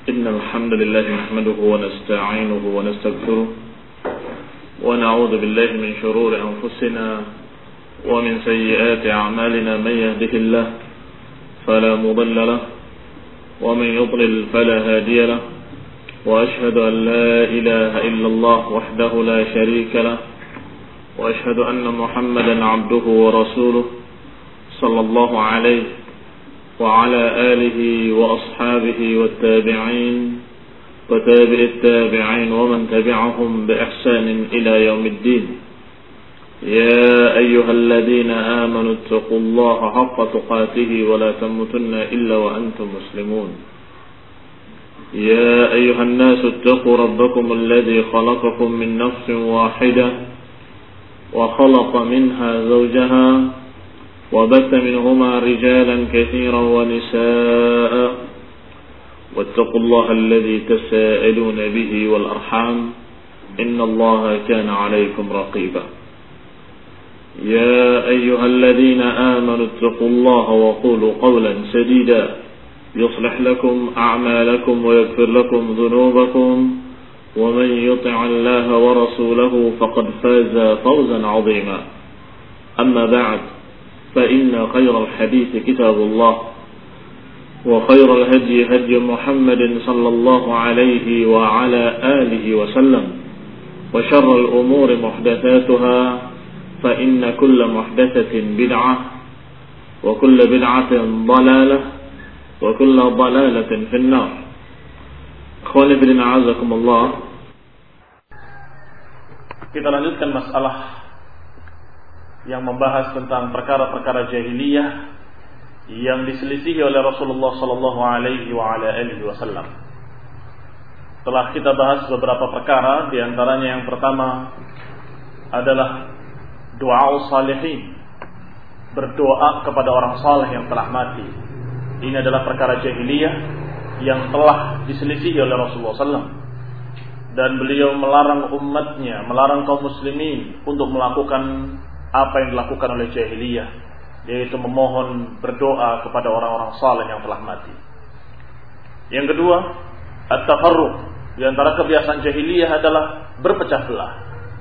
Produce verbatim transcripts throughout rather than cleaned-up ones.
إن الحمد لله نحمده ونستعينه ونستغفره ونعوذ بالله من شرور أنفسنا ومن سيئات أعمالنا. من يهده الله فلا مضل له ومن يضلل فلا هادي له وأشهد أن لا إله إلا الله وحده لا شريك له وأشهد أن محمدا عبده ورسوله صلى الله عليه وعلى آله وأصحابه والتابعين وتابع التابعين ومن تبعهم بإحسان إلى يوم الدين. يا أيها الذين آمنوا اتقوا الله حق تقاته ولا تموتن إلا وأنتم مسلمون. يا أيها الناس اتقوا ربكم الذي خلقكم من نفس واحدة وخلق منها زوجها وبث منهما رجالا كثيرا ونساء واتقوا الله الذي تساءلون به والأرحام إن الله كان عليكم رقيبا. يا أيها الذين آمنوا اتقوا الله وقولوا قولا سديدا يصلح لكم أعمالكم ويغفر لكم ذنوبكم ومن يطع الله ورسوله فقد فاز فوزا عظيما. أما بعد فإن خير الحديث كتاب الله وخير الهدي هدي محمد صلى الله عليه وعلى آله وسلم وشر الأمور محدثاتها فإن كل محدثة بدعة وكل بدعة ضلالة وكل ضلالة في النار. Ikhwani fillah a'azakumullah. Kita lanjutkan masalah yang membahas tentang perkara-perkara jahiliyah yang diselisihi oleh Rasulullah sallallahu alaihi wa ala alihi wasallam. Telah kita bahas beberapa perkara, di antaranya yang pertama adalah doa salihin, berdoa kepada orang saleh yang telah mati. Ini adalah perkara jahiliyah yang telah diselisihi oleh Rasulullah sallallahu alaihi wasallam, dan beliau melarang umatnya, melarang kaum muslimin untuk melakukan apa yang dilakukan oleh jahiliyah, yaitu memohon berdoa kepada orang-orang saleh yang telah mati. Yang kedua, at-tafarruq. Di antara kebiasaan jahiliyah adalah berpecah belah.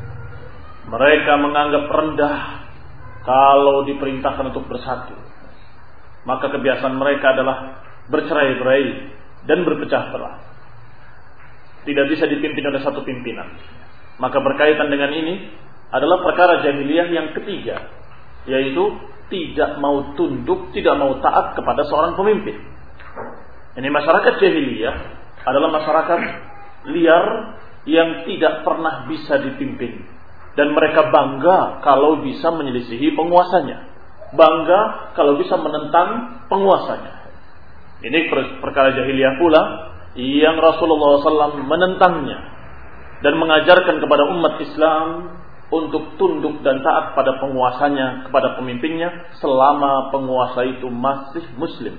Mereka menganggap rendah kalau diperintahkan untuk bersatu. Maka kebiasaan mereka adalah bercerai-berai dan berpecah belah. Tidak bisa dipimpin oleh satu pimpinan. Maka berkaitan dengan ini adalah perkara jahiliyah yang ketiga, yaitu tidak mau tunduk, tidak mau taat kepada seorang pemimpin. Ini masyarakat jahiliyah adalah masyarakat liar yang tidak pernah bisa dipimpin, dan mereka bangga kalau bisa menyelisihi penguasanya, bangga kalau bisa menentang penguasanya. Ini perkara jahiliyah pula yang Rasulullah sallallahu alaihi wasallam menentangnya dan mengajarkan kepada umat Islam untuk tunduk dan taat pada penguasanya, kepada pemimpinnya, selama penguasa itu masih muslim.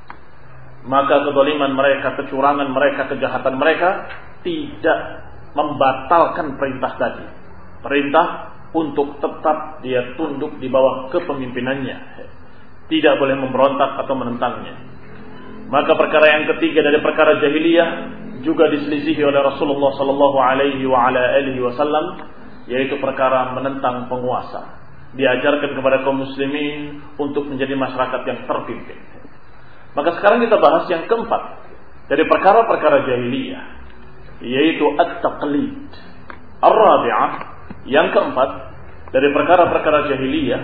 Maka kezaliman mereka, kecurangan mereka, kejahatan mereka tidak membatalkan perintah tadi. Perintah untuk tetap dia tunduk di bawah kepemimpinannya, tidak boleh memberontak atau menentangnya. Maka perkara yang ketiga dari perkara jahiliyah juga diselisihi oleh Rasulullah sallallahu alaihi wa ala alihi wasallam, yaitu perkara menentang penguasa. Diajarkan kepada kaum muslimin untuk menjadi masyarakat yang terpimpin. Maka sekarang kita bahas yang keempat dari perkara-perkara jahiliyah, yaitu at-taqlid. Ar-rabi'ah, yang keempat dari perkara-perkara jahiliyah,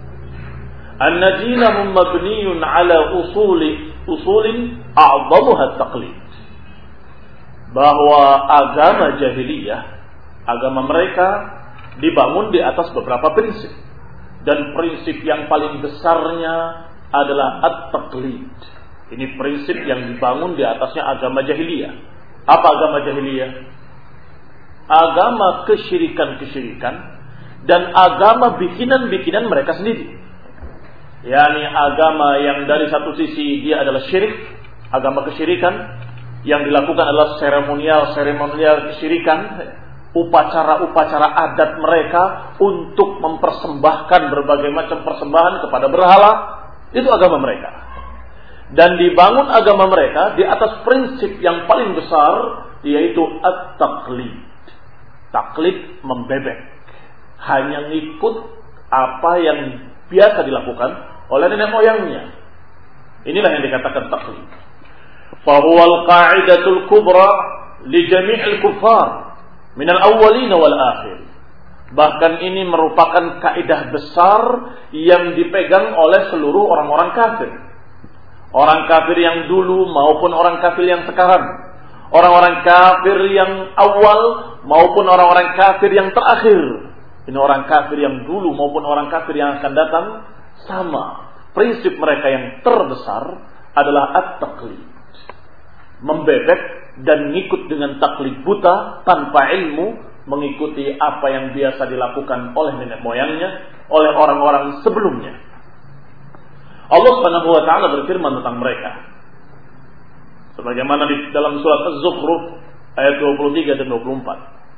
anna dinahum mabniyun ala usuli usulin a'zamuha at-taqlid. Bahwa agama jahiliyah, agama mereka dibangun di atas beberapa prinsip, dan prinsip yang paling besarnya adalah at-taqlid. Ini prinsip yang dibangun di atasnya agama jahiliyah. Apa agama jahiliyah? Agama kesyirikan-kesyirikan dan agama bikinan-bikinan mereka sendiri. yakni agama yang dari satu sisi dia adalah syirik, agama kesyirikan, yang dilakukan adalah seremonial-seremonial kesyirikan, upacara-upacara adat mereka untuk mempersembahkan berbagai macam persembahan kepada berhala, itu agama mereka. dan dibangun agama mereka di atas prinsip yang paling besar, yaitu at-taqlid. Taklid, membebek, hanya ngikut apa yang biasa dilakukan oleh nenek moyangnya. Inilah yang dikatakan taklid. Fahuwa al-qa'idatul kubra li jami'il kuffar min al-awwalin wal akhir. Bahkan ini merupakan kaidah besar yang dipegang oleh seluruh orang-orang kafir. Orang kafir yang dulu maupun orang kafir yang sekarang. Orang-orang kafir yang awal maupun orang-orang kafir yang terakhir. Ini orang kafir yang dulu maupun orang kafir yang akan datang sama. Prinsip mereka yang terbesar adalah at-taqlid. Membebek dan ngikut dengan taklid buta tanpa ilmu, mengikuti apa yang biasa dilakukan oleh nenek moyangnya, oleh orang-orang sebelumnya. Allah Subhanahu wa taala berfirman tentang mereka. Sebagaimana di dalam surat Az-Zukhruf ayat dua puluh tiga dan dua puluh empat.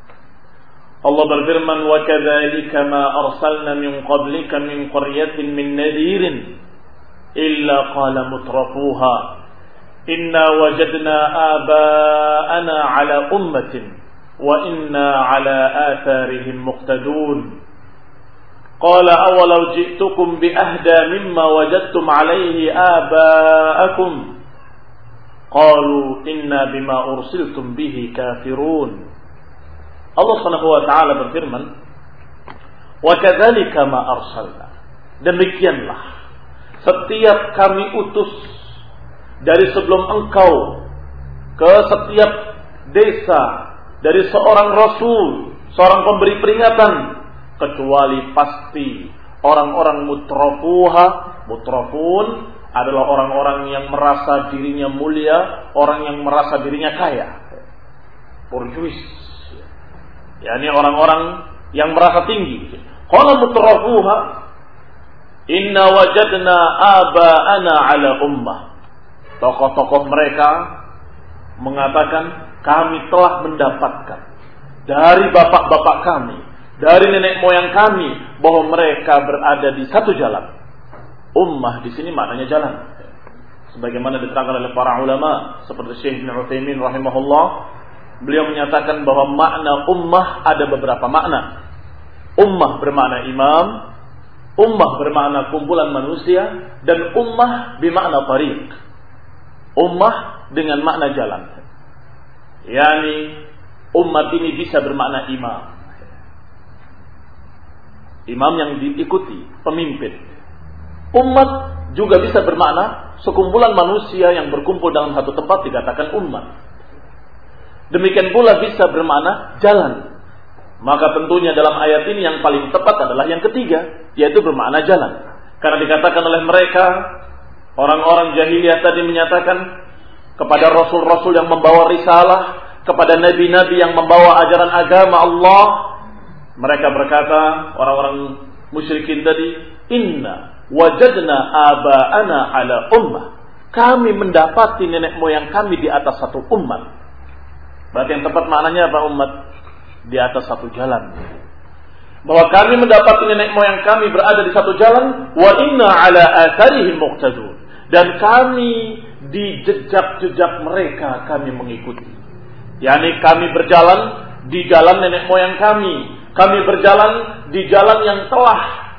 Allah berfirman, "Wa kadzalika ma arsalna min qablika min qaryatin min nadhirin illa qala mutrafuha inna wajadna aba'ana 'ala ummatin wa inna 'ala atharihim muqtadun." Qala awalau ji'tukum bi ahda mimma wajadtum 'alaihi aba'akum qalu inna bima ursiltum bihi kafirun. Allah Subhanahu wa taala berfirman, "Wa kadzalika ma arsalna." Demikianlah setiap kami utus dari sebelum engkau ke setiap desa dari seorang rasul, seorang pemberi peringatan, kecuali pasti orang-orang mutrafuha. Mutrafun adalah orang-orang yang merasa dirinya mulia, orang yang merasa dirinya kaya. Borjuis. yakni orang-orang yang merasa tinggi. Qala mutrafuha inna wajadna aba'ana 'ala ummah. Tokoh-tokoh mereka mengatakan, kami telah mendapatkan dari bapak-bapak kami, dari nenek moyang kami, bahwa mereka berada di satu jalan. Ummah di sini maknanya jalan. Sebagaimana diterangkan oleh para ulama seperti Syekh Ibnu Utsaimin rahimahullah, beliau menyatakan bahwa makna ummah ada beberapa makna. Ummah bermakna imam, ummah bermakna kumpulan manusia, dan ummah bermakna tariq. Ummah dengan makna jalan. Yani umat ini bisa bermakna imam. Imam yang diikuti, pemimpin. Umat juga bisa bermakna sekumpulan manusia yang berkumpul dalam satu tempat, dikatakan umat. Demikian pula bisa bermakna jalan. Maka tentunya dalam ayat ini yang paling tepat adalah yang ketiga, yaitu bermakna jalan. Karena dikatakan oleh mereka, orang-orang jahiliyah tadi menyatakan kepada rasul-rasul yang membawa risalah, kepada nabi-nabi yang membawa ajaran agama Allah, mereka berkata, orang-orang musyrikin tadi, inna wajadna aba'ana 'ala ummah. Kami mendapati nenek moyang kami di atas satu umat. Berarti yang tepat maknanya apa umat? Di atas satu jalan. Bahwa kami mendapati nenek moyang kami berada di satu jalan, wa inna 'ala atharihim muqtadun. Dan kami di jejak-jejak mereka kami mengikuti. Yani kami berjalan di jalan nenek moyang kami. Kami berjalan di jalan yang telah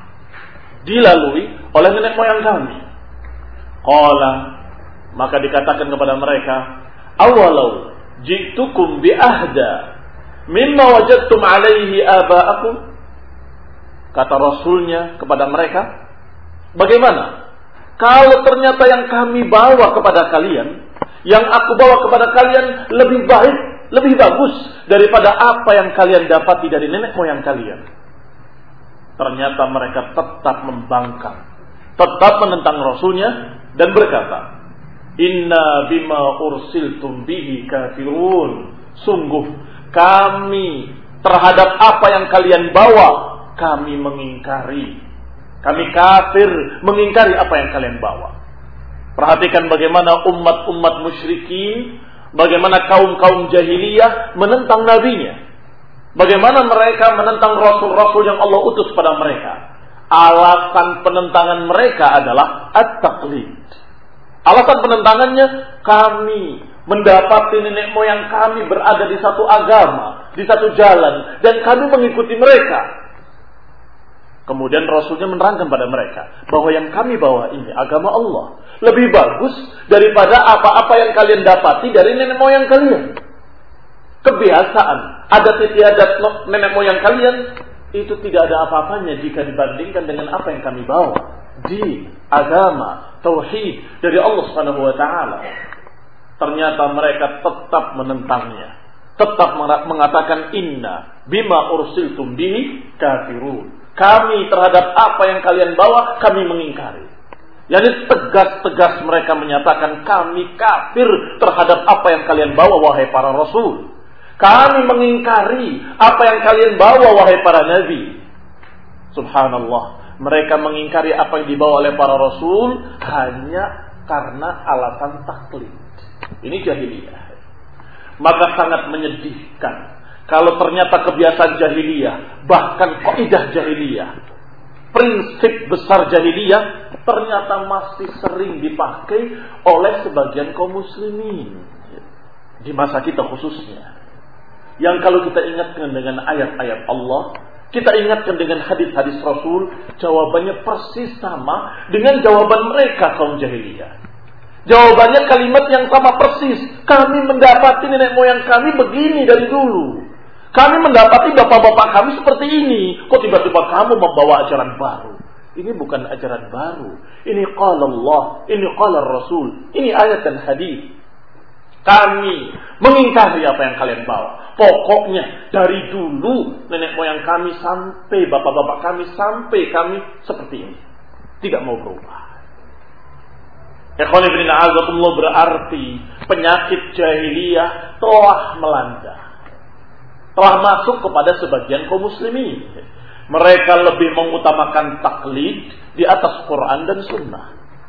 dilalui oleh nenek moyang kami. Qala, maka dikatakan kepada mereka, awalau ji'tukum bi ahda mimma wajadtum alaihi aba'akum. Kata rasulnya kepada mereka, bagaimana kalau ternyata yang kami bawa kepada kalian, yang aku bawa kepada kalian lebih baik, lebih bagus daripada apa yang kalian dapati dari nenek moyang kalian. Ternyata mereka tetap membangkang, tetap menentang rasulnya dan berkata, inna bima ursiltum bihi kafirun. Sungguh kami terhadap apa yang kalian bawa, kami mengingkari. Kami kafir mengingkari apa yang kalian bawa. Perhatikan bagaimana umat-umat musyrikin, bagaimana kaum-kaum jahiliyah menentang nabinya. Bagaimana mereka menentang rasul-rasul yang Allah utus pada mereka. Alasan penentangan mereka adalah at-taqlid. Alasan penentangannya, kami mendapati nenek moyang kami berada di satu agama, di satu jalan, dan kami mengikuti mereka. Kemudian Rasulnya menerangkan pada mereka bahwa yang kami bawa ini agama Allah, lebih bagus daripada apa-apa yang kalian dapati dari nenek moyang kalian. Kebiasaan, adat istiadat nenek moyang kalian itu tidak ada apa-apanya jika dibandingkan dengan apa yang kami bawa di agama tauhid dari Allah Subhanahu wa taala. Ternyata mereka tetap menentangnya, tetap mengatakan inna bima ursiltum bihi kafirun. Kami terhadap apa yang kalian bawa, kami mengingkari. Yani tegas-tegas mereka menyatakan kami kafir terhadap apa yang kalian bawa, wahai para rasul. Kami mengingkari apa yang kalian bawa, wahai para nabi. Subhanallah, mereka mengingkari apa yang dibawa oleh para rasul hanya karena alasan taklid. Ini jahiliyah. Maka sangat menyedihkan kalau ternyata kebiasaan jahiliyah, bahkan kaidah jahiliyah, prinsip besar jahiliyah, ternyata masih sering dipakai oleh sebagian kaum muslimin di masa kita khususnya. Yang kalau kita ingatkan dengan ayat-ayat Allah, kita ingatkan dengan hadis-hadis Rasul, jawabannya persis sama dengan jawaban mereka kaum jahiliyah. Jawabannya kalimat yang sama persis. Kami mendapati nenek moyang kami begini dari dulu. Kami mendapati bapak-bapak kami seperti ini. Kok tiba-tiba kamu membawa ajaran baru? Ini bukan ajaran baru. Ini qala Allah, ini qala Rasul. Ini ayat dan hadis. Kami mengingkari apa yang kalian bawa. Pokoknya dari dulu nenek moyang kami sampai bapak-bapak kami sampai kami seperti ini. Tidak mau berubah. Ikhwan fillah azakumullah, berarti penyakit jahiliyah telah melanda, telah masuk kepada sebagian kaum muslimin. Mereka lebih mengutamakan taklid di atas Quran dan Sunnah.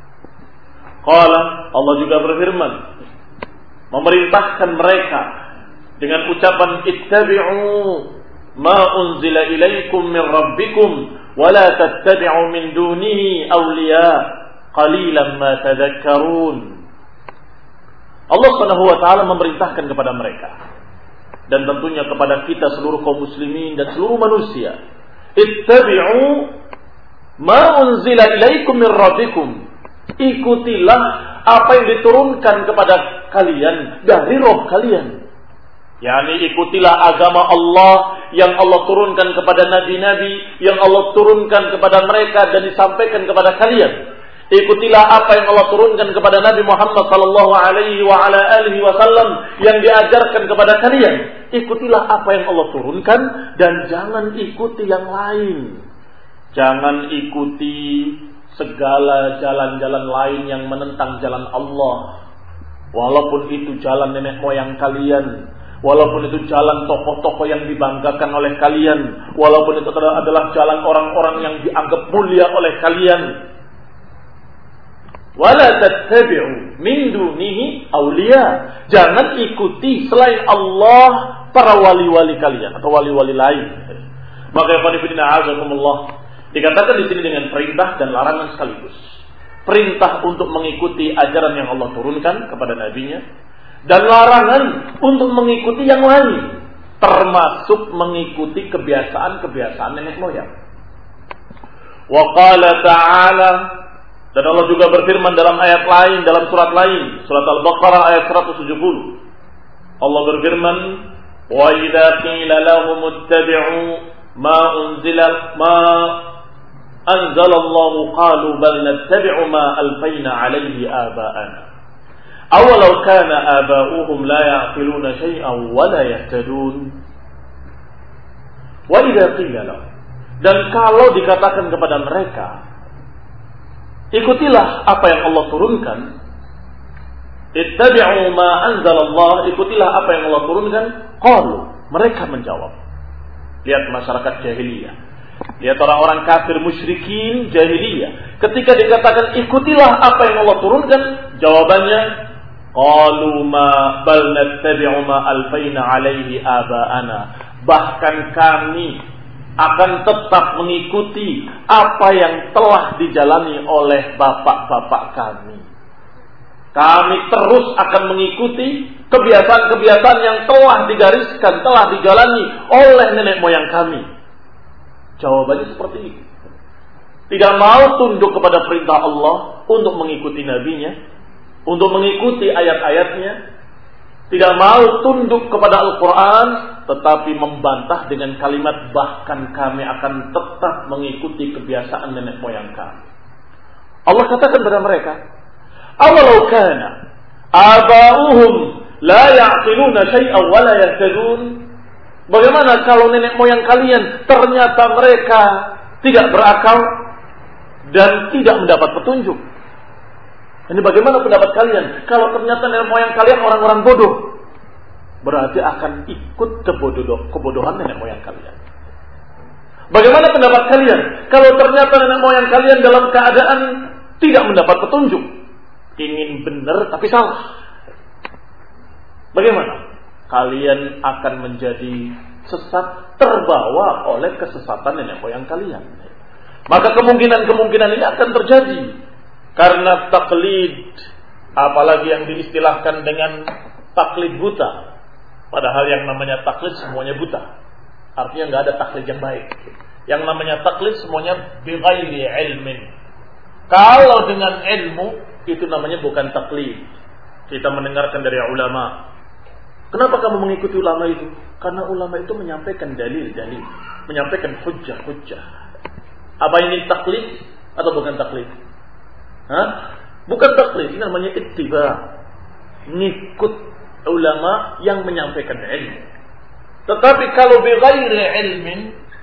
Qala, Allah juga berfirman, memerintahkan mereka dengan ucapan ittabi'u ma unzila ilaikum min rabbikum wa la tattabi'u min dunihi awliya qalilan ma tadhakkarun. Allah Subhanahu wa taala memerintahkan kepada mereka dan tentunya kepada kita seluruh kaum muslimin dan seluruh manusia, ittabi'u ma unzila ilaikum min rabbikum. Ikutilah apa yang diturunkan kepada kalian dari Rabb kalian. Yani ikutilah agama Allah yang Allah turunkan kepada nabi-nabi, yang Allah turunkan kepada mereka dan disampaikan kepada kalian. Ikutilah apa yang Allah turunkan kepada Nabi Muhammad sallallahu alaihi wa ala alihi wasallam yang diajarkan kepada kalian. Ikutilah apa yang Allah turunkan dan jangan ikuti yang lain. Jangan ikuti segala jalan-jalan lain yang menentang jalan Allah. Walaupun itu jalan nenek moyang kalian, walaupun itu jalan tokoh-tokoh yang dibanggakan oleh kalian, walaupun itu adalah jalan orang-orang yang dianggap mulia oleh kalian. Wala tattabi'u min dunihi awliya. Jangan ikuti selain Allah para wali-wali kalian atau wali-wali lain. Maka ikhwan fillah azakumullah, dikatakan di sini dengan perintah dan larangan sekaligus. Perintah untuk mengikuti ajaran yang Allah turunkan kepada nabinya, dan larangan untuk mengikuti yang lain, termasuk mengikuti kebiasaan-kebiasaan nenek moyang. Wa qala ta'ala, dan Allah juga berfirman dalam ayat lain, dalam surat lain, surat Al-Baqarah ayat seratus tujuh puluh. Allah berfirman, "Wa idza qila lahum ittabi'u ma unzila ma anzalallahu qalu bal nattabi'u ma alfayna 'alayhi aba'ana. Awalau kana aba'uhum la ya'qiluna shay'an wa la yahtadun." Wa idza qila lahum, dan kalau dikatakan kepada mereka, ikutilah apa yang Allah turunkan, ittabi'u ma anzalallah, ikutilah apa yang Allah turunkan, qalu, mereka menjawab. Lihat masyarakat jahiliyah, lihat orang-orang kafir musyrikin jahiliyah, ketika dikatakan ikutilah apa yang Allah turunkan, jawabannya qalu ma bal nattabi'u ma alfayna 'alaihi aba'ana, bahkan kami akan tetap mengikuti apa yang telah dijalani oleh bapak-bapak kami. Kami terus akan mengikuti kebiasaan-kebiasaan yang telah digariskan, telah dijalani oleh nenek moyang kami. Jawabannya seperti ini. Tidak mau tunduk kepada perintah Allah untuk mengikuti nabinya, untuk mengikuti ayat-ayatnya. Tidak mau tunduk kepada Al-Quran, tetapi membantah dengan kalimat bahkan kami akan tetap mengikuti kebiasaan nenek moyang kami. Allah katakan kepada mereka, awalau kana aba'uhum la ya'qiluna syai'an wa la yahtadun. Bagaimana kalau nenek moyang kalian ternyata mereka tidak berakal dan tidak mendapat petunjuk? Ini bagaimana pendapat kalian kalau ternyata nenek moyang kalian orang-orang bodoh? Berarti akan ikut kebodoh, kebodohan nenek moyang kalian. Bagaimana pendapat kalian kalau ternyata nenek moyang kalian dalam keadaan tidak mendapat petunjuk? Ingin benar tapi salah. Bagaimana? Kalian akan menjadi sesat, terbawa oleh kesesatan nenek moyang kalian. Maka kemungkinan-kemungkinan ini akan terjadi. Karena taklid, apalagi yang diistilahkan dengan taklid buta. Padahal yang namanya taklid semuanya buta. Artinya nggak ada taklid yang baik. Yang namanya taklid semuanya bighairi ilmin. Kalau dengan ilmu, itu namanya bukan taklid. Kita mendengarkan dari ulama. Kenapa kamu mengikuti ulama itu? Karena ulama itu menyampaikan dalil-dalil, menyampaikan hujjah-hujjah. Apa ini taklid atau bukan taklid? Hah? Bukan taklid, ini namanya ittiba. Ngikut ulama yang menyampaikan ilmu. Tetapi kalau bighairi ilmin,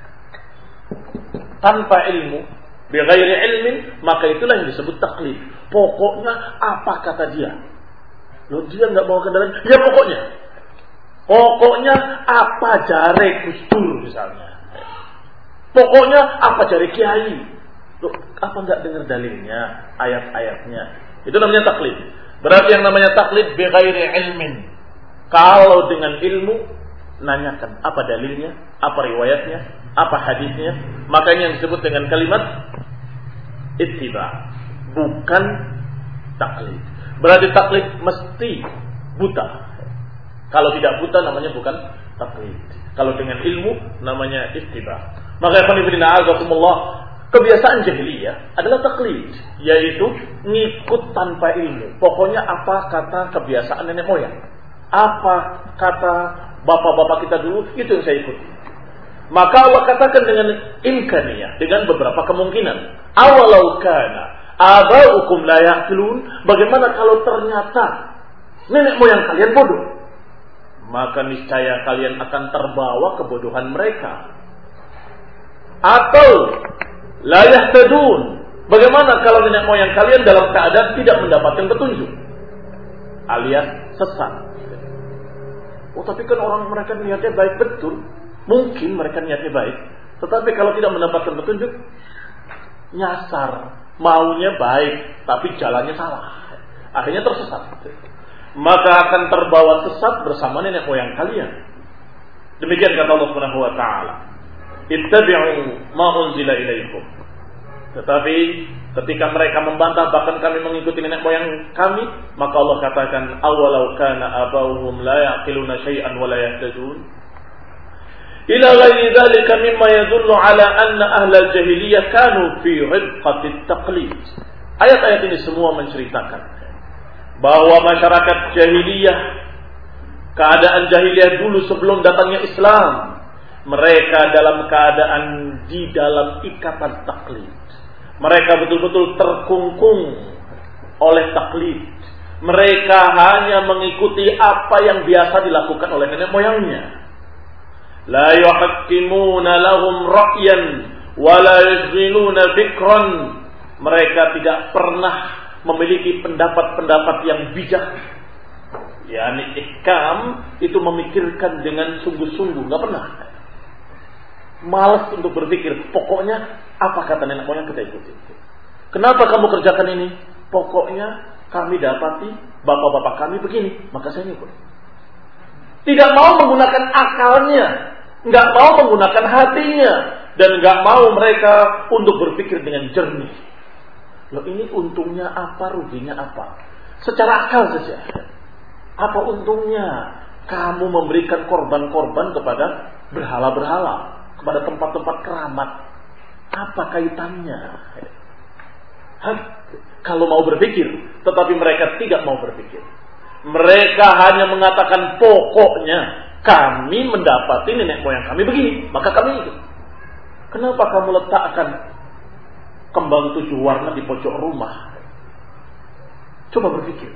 tanpa ilmu, bighairi ilmin, maka itulah yang disebut taklid. Pokoknya apa kata dia? Loh, dia enggak bawa kendaraan, ya pokoknya. Pokoknya apa jare Gus Dur misalnya. Pokoknya apa jare kiai. Loh, apa enggak dengar dalilnya, ayat-ayatnya? Itu namanya taklid. Berarti yang namanya taklid bighairi ilmin. Kalau dengan ilmu, nanyakan apa dalilnya, apa riwayatnya, apa hadisnya. Makanya yang disebut dengan kalimat ittiba, bukan taklid. Berarti taklid mesti buta. Kalau tidak buta namanya bukan taklid. Kalau dengan ilmu namanya ittiba. Maka ikhwan fillah azakumullah, kebiasaan jahiliyah adalah taklid, yaitu ngikut tanpa ilmu. Pokoknya apa kata kebiasaan nenek moyang, apa kata bapak-bapak kita dulu, itu yang saya ikuti. Maka Allah katakan dengan imkaniyah, dengan beberapa kemungkinan. Awalau kana aba'ukum la ya'qilun, bagaimana kalau ternyata nenek moyang kalian bodoh? Maka niscaya kalian akan terbawa kebodohan mereka. Atau la yahtadun, bagaimana kalau nenek moyang kalian dalam keadaan tidak mendapatkan petunjuk, alias sesat? Oh, tapi kan orang mereka niatnya baik, betul. Mungkin mereka niatnya baik, tetapi kalau tidak mendapatkan petunjuk, nyasar. Maunya baik, tapi jalannya salah. Akhirnya tersesat. Maka akan terbawa sesat bersama nenek moyang kalian. Demikian kata Allah Subhanahu wa taala, ittabi'u ma unzila ilaikum. Tetapi ketika mereka membantah, bahkan kami mengikuti nenek moyang kami, maka Allah katakan, awalau kana abauhum la ya'qiluna syai'an wa la yahtadun. Ila ghairi dzalika mimma yadullu ala anna ahlal jahiliyah kanu fi ridqati taqlid. Ayat-ayat ini semua menceritakan bahwa masyarakat jahiliyah, keadaan jahiliyah dulu sebelum datangnya Islam, mereka dalam keadaan di dalam ikatan taklid. Mereka betul-betul terkungkung oleh taklid. Mereka hanya mengikuti apa yang biasa dilakukan oleh nenek moyangnya. La yuhakkimuna lahum ra'yan wa la yashghiluna fikran. Mereka tidak pernah memiliki pendapat-pendapat yang bijak. Yani ihkam itu memikirkan dengan sungguh-sungguh, enggak pernah. Malas untuk berpikir, pokoknya apa kata nenek moyang kita ikuti. Kenapa kamu kerjakan ini? Pokoknya kami dapati bapak-bapak kami begini, maka saya ikut. Tidak mau menggunakan akalnya, enggak mau menggunakan hatinya, dan enggak mau mereka untuk berpikir dengan jernih. Loh, ini untungnya apa, ruginya apa? Secara akal saja. Apa untungnya kamu memberikan korban-korban kepada berhala-berhala, kepada tempat-tempat keramat? Apa kaitannya? Hah? Kalau mau berpikir, tetapi mereka tidak mau berpikir. Mereka hanya mengatakan pokoknya kami mendapati nenek moyang kami begini, maka kami itu. Kenapa kamu letakkan kembang tujuh warna di pojok rumah? Coba berpikir.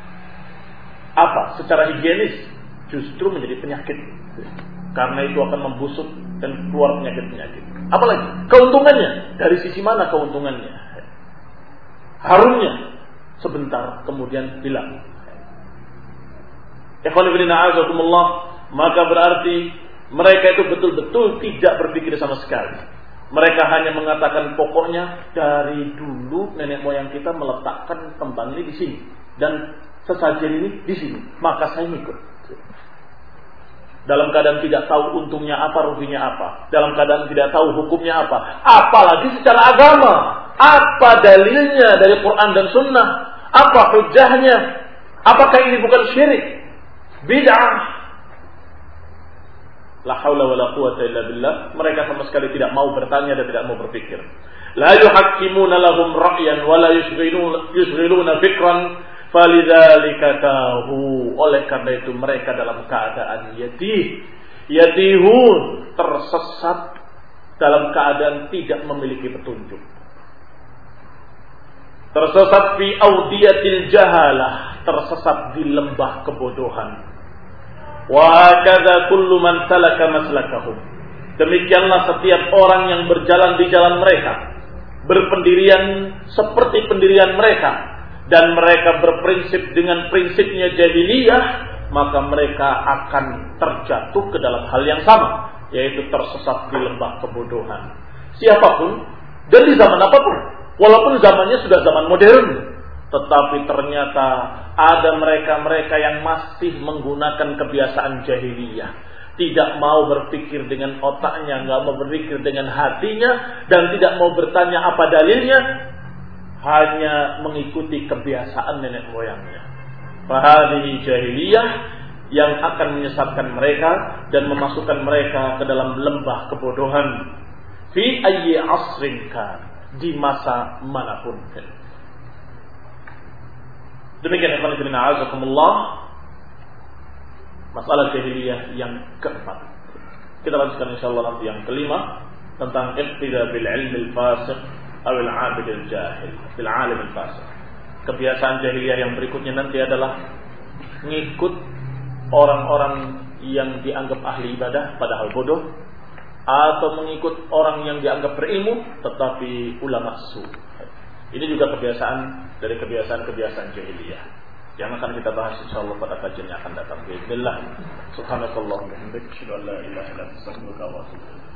Apa? Secara higienis justru menjadi penyakit. Karena itu akan membusuk dan keluar penyakit-penyakit. Apalagi keuntungannya? Dari sisi mana keuntungannya? Harumnya sebentar kemudian hilang. Ikhwan fillah a'azakumullah, maka berarti mereka itu betul-betul tidak berpikir sama sekali. Mereka hanya mengatakan pokoknya dari dulu nenek moyang kita meletakkan kembang ini di sini dan sesajen ini di sini, maka saya ikut. Dalam keadaan tidak tahu untungnya apa, ruginya apa. Dalam keadaan tidak tahu hukumnya apa. Apalagi secara agama. Apa dalilnya dari Quran dan Sunnah? Apa hujahnya? Apakah ini bukan syirik? Bid'ah? La haula wa la quwata illa billah. Mereka sama sekali tidak mau bertanya dan tidak mau berpikir. La yuhakkimuna lahum ra'yan wa la yushghiluna fikran. Falidzalika tahu. Oleh karena itu mereka dalam keadaan yatih, yatihun, tersesat, dalam keadaan tidak memiliki petunjuk, tersesat fi audiyatil jahalah, tersesat di lembah kebodohan. Wa hakadha kullu man salaka maslakahum. Demikianlah setiap orang yang berjalan di jalan mereka, berpendirian seperti pendirian mereka, dan mereka berprinsip dengan prinsipnya jahiliyah, maka mereka akan terjatuh ke dalam hal yang sama, yaitu tersesat di lembah kebodohan. Siapapun dan di zaman apapun, walaupun zamannya sudah zaman modern, tetapi ternyata ada mereka-mereka yang masih menggunakan kebiasaan jahiliyah, tidak mau berpikir dengan otaknya, nggak mau berpikir dengan hatinya, dan tidak mau bertanya apa dalilnya, hanya mengikuti kebiasaan nenek moyangnya. Fahadhihi jahiliyah yang akan menyesatkan mereka dan memasukkan mereka ke dalam lembah kebodohan. Fi ayyi asrin kan, di masa manapun. Demikian ikhwan fillah a'azakumullah, masalah jahiliyah yang keempat. Kita lanjutkan insyaallah nanti yang kelima, tentang iqtida bil ilmi al fasiq awil abid al jahil fil alim al fasik. Kebiasaan jahiliyah yang berikutnya nanti adalah ngikut orang-orang yang dianggap ahli ibadah padahal bodoh, atau mengikut orang yang dianggap berilmu tetapi ulama su. Ini juga kebiasaan dari kebiasaan-kebiasaan jahiliyah yang akan kita bahas insyaallah pada kajian yang akan datang. Bismillah. Subhanakallahumma wa bihamdika, asyhadu an la ilaha illa anta, astaghfiruka wa atubu ilaik.